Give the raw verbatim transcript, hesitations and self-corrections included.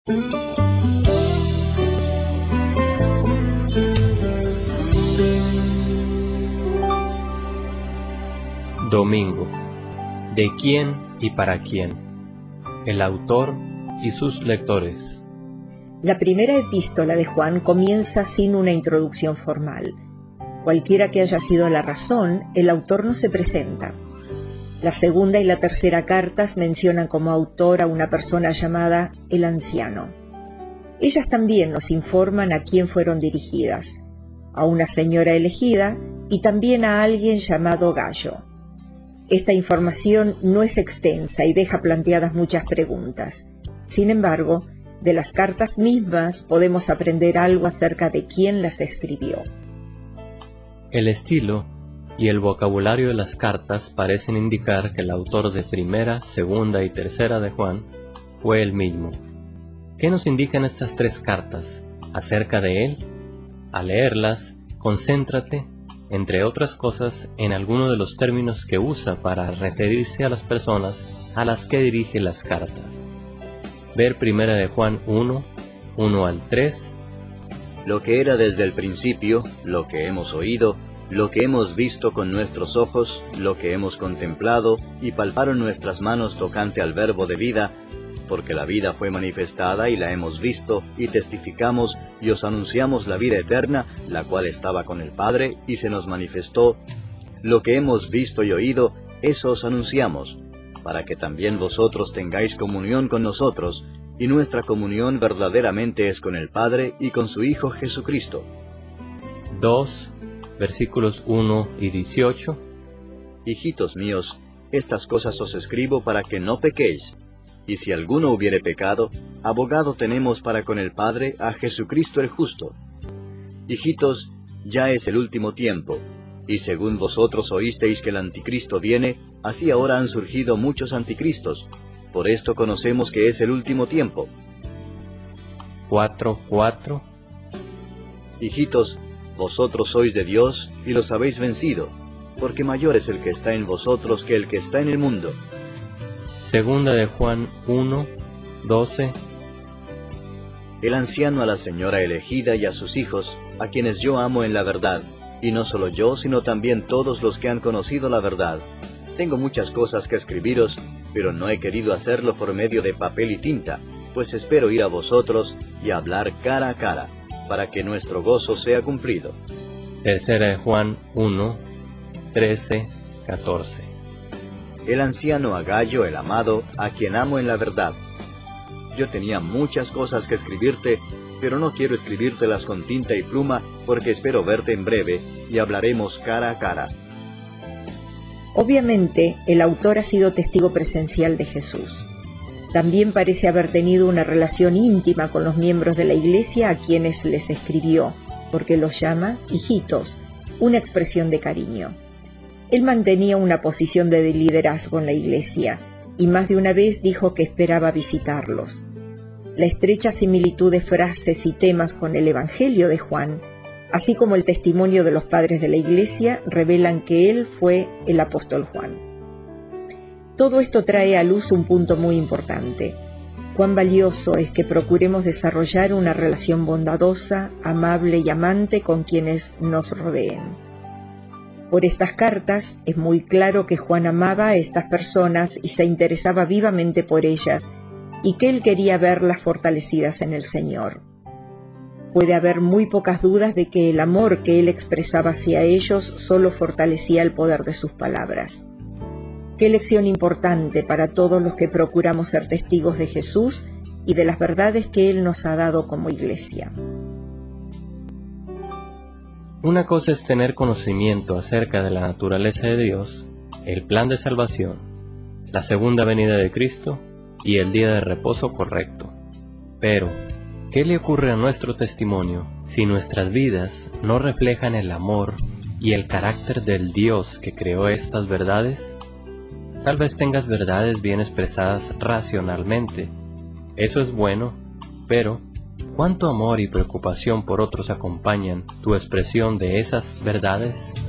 Domingo. ¿De quién y para quién? El autor y sus lectores. La primera epístola de Juan comienza sin una introducción formal. Cualquiera que haya sido la razón, el autor no se presenta. La segunda y la tercera cartas mencionan como autor a una persona llamada el anciano. Ellas también nos informan a quién fueron dirigidas, a una señora elegida y también a alguien llamado Gallo. Esta información no es extensa y deja planteadas muchas preguntas. Sin embargo, de las cartas mismas podemos aprender algo acerca de quién las escribió. El estilo y el vocabulario de las cartas parecen indicar que el autor de primera, segunda y tercera de Juan fue el mismo. ¿Qué nos indican estas tres cartas acerca de él? Al leerlas, concéntrate, entre otras cosas, en alguno de los términos que usa para referirse a las personas a las que dirige las cartas. Ver primera de Juan uno, uno al tres. Lo que era desde el principio, lo que hemos oído, lo que hemos visto con nuestros ojos, lo que hemos contemplado, y palparon nuestras manos tocante al verbo de vida, porque la vida fue manifestada y la hemos visto, y testificamos, y os anunciamos la vida eterna, la cual estaba con el Padre, y se nos manifestó. Lo que hemos visto y oído, eso os anunciamos, para que también vosotros tengáis comunión con nosotros, y nuestra comunión verdaderamente es con el Padre y con su Hijo Jesucristo. dos, versículos uno y dieciocho. Hijitos míos, estas cosas os escribo para que no pequéis. Y si alguno hubiere pecado, abogado tenemos para con el Padre a Jesucristo el justo. Hijitos, ya es el último tiempo, y según vosotros oísteis que el anticristo viene, así ahora han surgido muchos anticristos. Por esto conocemos que es el último tiempo. cuatro, cuatro. Hijitos, vosotros sois de Dios y los habéis vencido, porque mayor es el que está en vosotros que el que está en el mundo. Segunda de Juan uno, doce. El anciano a la señora elegida y a sus hijos, a quienes yo amo en la verdad, y no solo yo, sino también todos los que han conocido la verdad. Tengo muchas cosas que escribiros, pero no he querido hacerlo por medio de papel y tinta, pues espero ir a vosotros y hablar cara a cara, para que nuestro gozo sea cumplido. Tercera de Juan uno, trece, catorce. El anciano a Gallo, el amado, a quien amo en la verdad. Yo tenía muchas cosas que escribirte, pero no quiero escribírtelas con tinta y pluma, porque espero verte en breve, y hablaremos cara a cara. Obviamente, el autor ha sido testigo presencial de Jesús. También parece haber tenido una relación íntima con los miembros de la Iglesia a quienes les escribió, porque los llama hijitos, una expresión de cariño. Él mantenía una posición de liderazgo en la Iglesia, y más de una vez dijo que esperaba visitarlos. La estrecha similitud de frases y temas con el Evangelio de Juan, así como el testimonio de los padres de la Iglesia, revelan que él fue el apóstol Juan. Todo esto trae a luz un punto muy importante. Cuán valioso es que procuremos desarrollar una relación bondadosa, amable y amante con quienes nos rodeen. Por estas cartas es muy claro que Juan amaba a estas personas y se interesaba vivamente por ellas, y que él quería verlas fortalecidas en el Señor. Puede haber muy pocas dudas de que el amor que él expresaba hacia ellos solo fortalecía el poder de sus palabras. Qué lección importante para todos los que procuramos ser testigos de Jesús y de las verdades que Él nos ha dado como Iglesia. Una cosa es tener conocimiento acerca de la naturaleza de Dios, el plan de salvación, la segunda venida de Cristo y el día de reposo correcto. Pero, ¿qué le ocurre a nuestro testimonio si nuestras vidas no reflejan el amor y el carácter del Dios que creó estas verdades? Tal vez tengas verdades bien expresadas racionalmente. Eso es bueno, pero ¿cuánto amor y preocupación por otros acompañan tu expresión de esas verdades?